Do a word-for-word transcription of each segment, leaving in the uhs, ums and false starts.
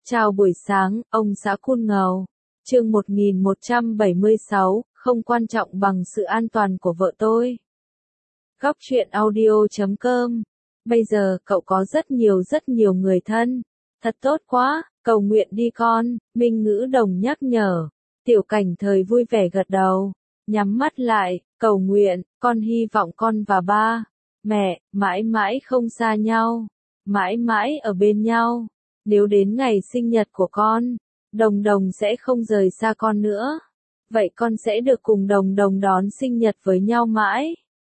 Chào buổi sáng, ông xã Cool Ngầu. Chương một nghìn một trăm bảy mươi sáu, không quan trọng bằng sự an toàn của vợ tôi. Góc truyện audio chấm com. Bây giờ cậu có rất nhiều rất nhiều người thân. Thật tốt quá, cầu nguyện đi con, Minh Ngữ Đồng nhắc nhở. Tiểu Cảnh Thời vui vẻ gật đầu, nhắm mắt lại, cầu nguyện, con hy vọng con và ba, mẹ, mãi mãi không xa nhau, mãi mãi ở bên nhau. Nếu đến ngày sinh nhật của con, Đồng Đồng sẽ không rời xa con nữa. Vậy con sẽ được cùng Đồng Đồng đón sinh nhật với nhau mãi.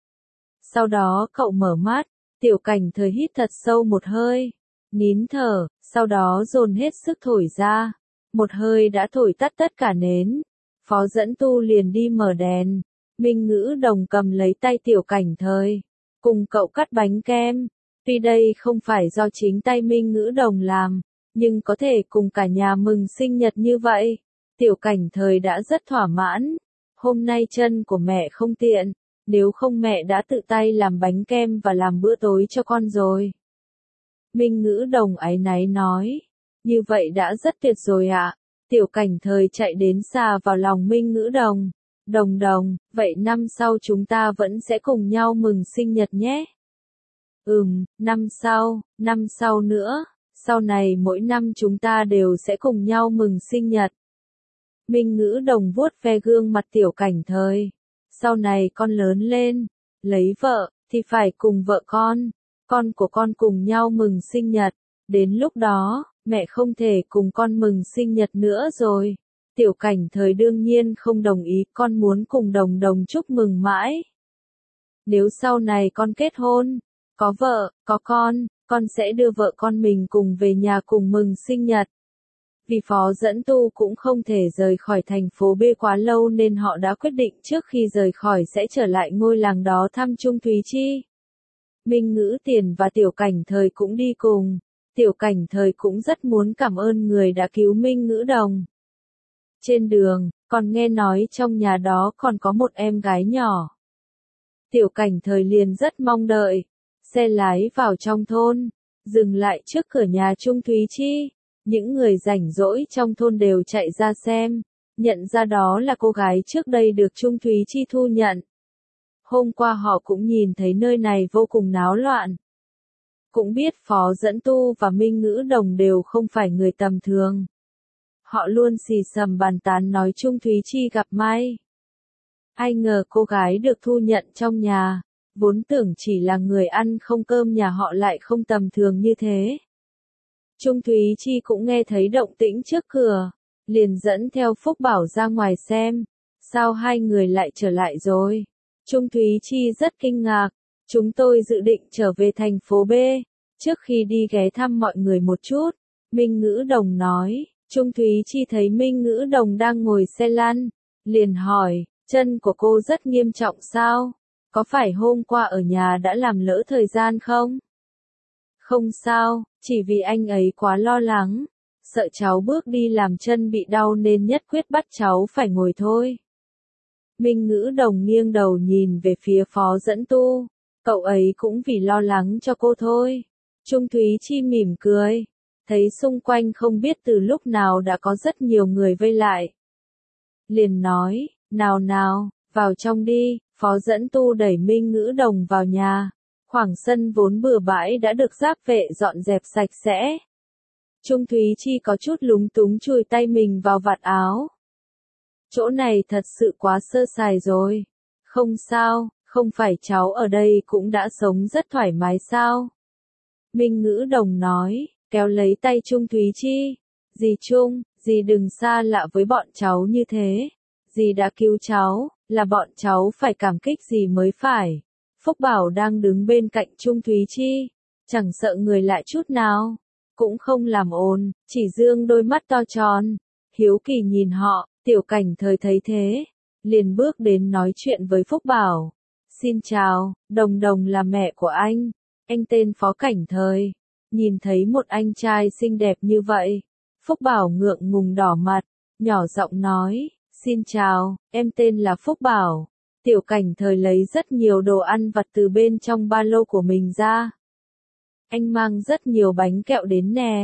Sau đó cậu mở mắt, Tiểu Cảnh Thời hít thật sâu một hơi, nín thở, sau đó dồn hết sức thổi ra. Một hơi đã thổi tắt tất cả nến. Phó Dẫn Tu liền đi mở đèn. Minh Ngữ Đồng cầm lấy tay Tiểu Cảnh Thời, cùng cậu cắt bánh kem. Tuy đây không phải do chính tay Minh Ngữ Đồng làm, nhưng có thể cùng cả nhà mừng sinh nhật như vậy, Tiểu Cảnh Thời đã rất thỏa mãn. Hôm nay chân của mẹ không tiện, nếu không mẹ đã tự tay làm bánh kem và làm bữa tối cho con rồi. Minh Ngữ Đồng áy náy nói, như vậy đã rất tuyệt rồi ạ. Tiểu Cảnh Thời chạy đến xà vào lòng Minh Ngữ Đồng. Đồng Đồng, vậy năm sau chúng ta vẫn sẽ cùng nhau mừng sinh nhật nhé. Ừm, năm sau, năm sau nữa, sau này mỗi năm chúng ta đều sẽ cùng nhau mừng sinh nhật. Minh Ngữ Đồng vuốt ve gương mặt Tiểu Cảnh Thời. Sau này con lớn lên, lấy vợ, thì phải cùng vợ con, con của con cùng nhau mừng sinh nhật. Đến lúc đó, mẹ không thể cùng con mừng sinh nhật nữa rồi. Tiểu Cảnh Thời đương nhiên không đồng ý, con muốn cùng Đồng Đồng chúc mừng mãi. Nếu sau này con kết hôn, có vợ, có con, con sẽ đưa vợ con mình cùng về nhà cùng mừng sinh nhật. Vì Phó Dẫn Tu cũng không thể rời khỏi thành phố B quá lâu nên họ đã quyết định trước khi rời khỏi sẽ trở lại ngôi làng đó thăm Trung Thúy Chi. Minh Ngữ Tiền và Tiểu Cảnh Thời cũng đi cùng. Tiểu Cảnh Thời cũng rất muốn cảm ơn người đã cứu Minh Ngữ Đồng. Trên đường, còn nghe nói trong nhà đó còn có một em gái nhỏ. Tiểu Cảnh Thời liền rất mong đợi. Xe lái vào trong thôn, dừng lại trước cửa nhà Trung Thúy Chi. Những người rảnh rỗi trong thôn đều chạy ra xem, nhận ra đó là cô gái trước đây được Trung Thúy Chi thu nhận. Hôm qua họ cũng nhìn thấy nơi này vô cùng náo loạn. Cũng biết Phó Dẫn Tu và Minh Ngữ Đồng đều không phải người tầm thường. Họ luôn xì xầm bàn tán nói Trung Thúy Chi gặp may. Ai ngờ cô gái được thu nhận trong nhà, vốn tưởng chỉ là người ăn không cơm nhà họ lại không tầm thường như thế. Trung Thúy Chi cũng nghe thấy động tĩnh trước cửa, liền dẫn theo Phúc Bảo ra ngoài xem, sao hai người lại trở lại rồi. Trung Thúy Chi rất kinh ngạc, chúng tôi dự định trở về thành phố B, trước khi đi ghé thăm mọi người một chút. Minh Ngữ Đồng nói, Trung Thúy Chi thấy Minh Ngữ Đồng đang ngồi xe lăn, liền hỏi, chân của cô rất nghiêm trọng sao? Có phải hôm qua ở nhà đã làm lỡ thời gian không? Không sao, chỉ vì anh ấy quá lo lắng, sợ cháu bước đi làm chân bị đau nên nhất quyết bắt cháu phải ngồi thôi. Minh Ngữ Đồng nghiêng đầu nhìn về phía Phó Dẫn Tu, cậu ấy cũng vì lo lắng cho cô thôi. Trung Thúy Chi mỉm cười, thấy xung quanh không biết từ lúc nào đã có rất nhiều người vây lại. Liền nói, nào nào, vào trong đi. Phó Dẫn Tu đẩy Minh Ngữ Đồng vào nhà. Khoảng sân vốn bừa bãi đã được giáp vệ dọn dẹp sạch sẽ. Trung Thúy Chi có chút lúng túng chùi tay mình vào vạt áo. Chỗ này thật sự quá sơ sài rồi. Không sao, không phải cháu ở đây cũng đã sống rất thoải mái sao? Minh Ngữ Đồng nói, kéo lấy tay Trung Thúy Chi. Dì Trung, dì đừng xa lạ với bọn cháu như thế. Dì đã cứu cháu, là bọn cháu phải cảm kích dì mới phải. Phúc Bảo đang đứng bên cạnh Trung Thúy Chi, chẳng sợ người lạ chút nào, cũng không làm ồn, chỉ dương đôi mắt to tròn, hiếu kỳ nhìn họ. Tiểu Cảnh Thời thấy thế, liền bước đến nói chuyện với Phúc Bảo. Xin chào, Đồng Đồng là mẹ của anh, anh tên Phó Cảnh Thời. Nhìn thấy một anh trai xinh đẹp như vậy, Phúc Bảo ngượng ngùng đỏ mặt, nhỏ giọng nói, xin chào, em tên là Phúc Bảo. Tiểu Cảnh Thời lấy rất nhiều đồ ăn vặt từ bên trong ba lô của mình ra. Anh mang rất nhiều bánh kẹo đến nè.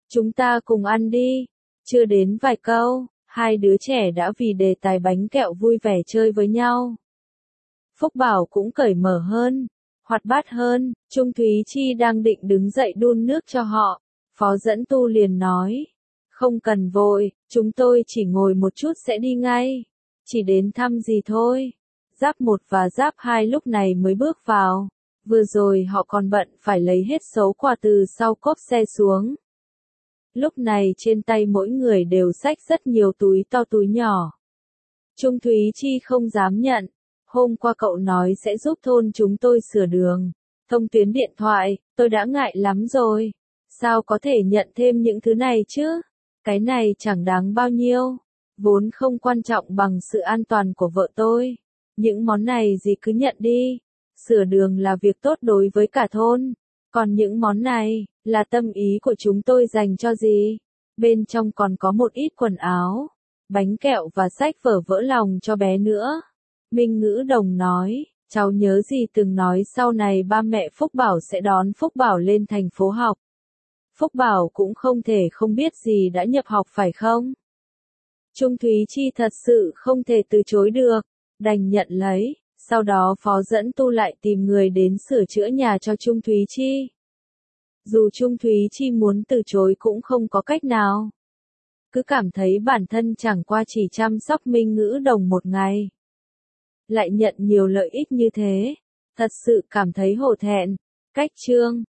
Chúng ta cùng ăn đi. Chưa đến vài câu, hai đứa trẻ đã vì đề tài bánh kẹo vui vẻ chơi với nhau. Phúc Bảo cũng cởi mở hơn, hoạt bát hơn, Trung Thúy Chi đang định đứng dậy đun nước cho họ. Phó dẫn tu liền nói, không cần vội, chúng tôi chỉ ngồi một chút sẽ đi ngay. Chỉ đến thăm gì thôi. Giáp một và giáp hai lúc này mới bước vào. Vừa rồi họ còn bận phải lấy hết số quà từ sau cốp xe xuống. Lúc này trên tay mỗi người đều xách rất nhiều túi to túi nhỏ. Trung Thúy Chi không dám nhận. Hôm qua cậu nói sẽ giúp thôn chúng tôi sửa đường, thông tuyến điện thoại, tôi đã ngại lắm rồi. Sao có thể nhận thêm những thứ này chứ? Cái này chẳng đáng bao nhiêu. Vốn không quan trọng bằng sự an toàn của vợ tôi. Những món này gì cứ nhận đi. Sửa đường là việc tốt đối với cả thôn. Còn những món này, là tâm ý của chúng tôi dành cho gì? Bên trong còn có một ít quần áo, bánh kẹo và sách vở vỡ lòng cho bé nữa. Minh Ngữ Đồng nói, cháu nhớ gì từng nói sau này ba mẹ Phúc Bảo sẽ đón Phúc Bảo lên thành phố học. Phúc Bảo cũng không thể không biết gì đã nhập học phải không? Trung Thúy Chi thật sự không thể từ chối được, đành nhận lấy. Sau đó Phó dẫn tu lại tìm người đến sửa chữa nhà cho Trung Thúy Chi. Dù Trung Thúy Chi muốn từ chối cũng không có cách nào. Cứ cảm thấy bản thân chẳng qua chỉ chăm sóc Minh Ngữ Đồng một ngày. Lại nhận nhiều lợi ích như thế. Thật sự cảm thấy hổ thẹn. Cách chương